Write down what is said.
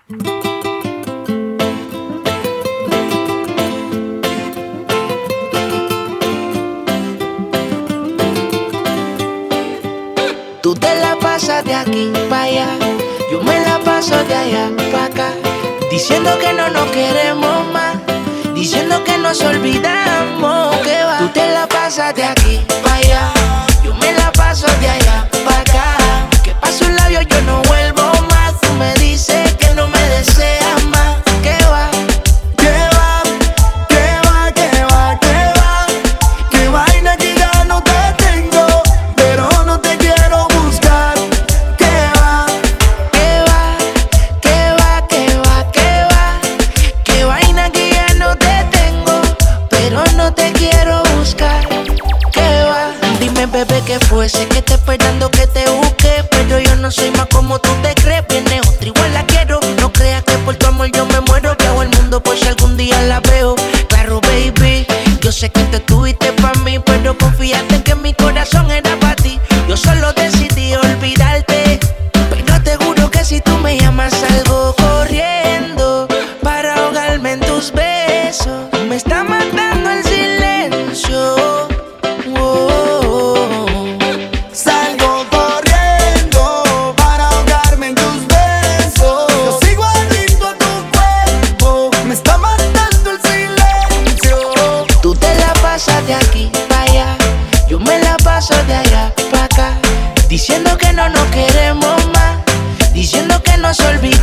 Tú te la pasas de aquí para allá, yo me la paso de allá para acá, diciendo que no nos queremos más, diciendo que nos olvidamos, que va. Tú te la pasas de aquí para allá, yo me la paso de allá para acá, que paso un labio yo no vuelvo más. Tú me dices que no me deseas más, que va. Que vaina que ya no te tengo, pero no te quiero buscar. Que va, que vaina que ya no te tengo, pero no te quiero buscar. Que va. Dime, bebé, qué fue, sé que te esperando que te busque, pero yo no soy más como tú te crees. Viene otra, igual la quiero. No creas que por tu amor yo me muero, que hago el mundo por si algún día la veo. Claro, baby, yo sé que te tuviste pa' mí, pero confiaste en que mi corazón era pa' ti. Yo solo decidí olvidarte, pero te juro que si tú me llamas salgo corriendo para ahogarme en tus besos. Me está matando el silencio. salgo corriendo para ahogarme en tus besos. Yo sigo adicto a tu cuerpo, me está matando el silencio. Tú te la pasas de aquí para allá, yo me la paso de allá para acá, diciendo que no nos queremos más, diciendo que nos olvidamos.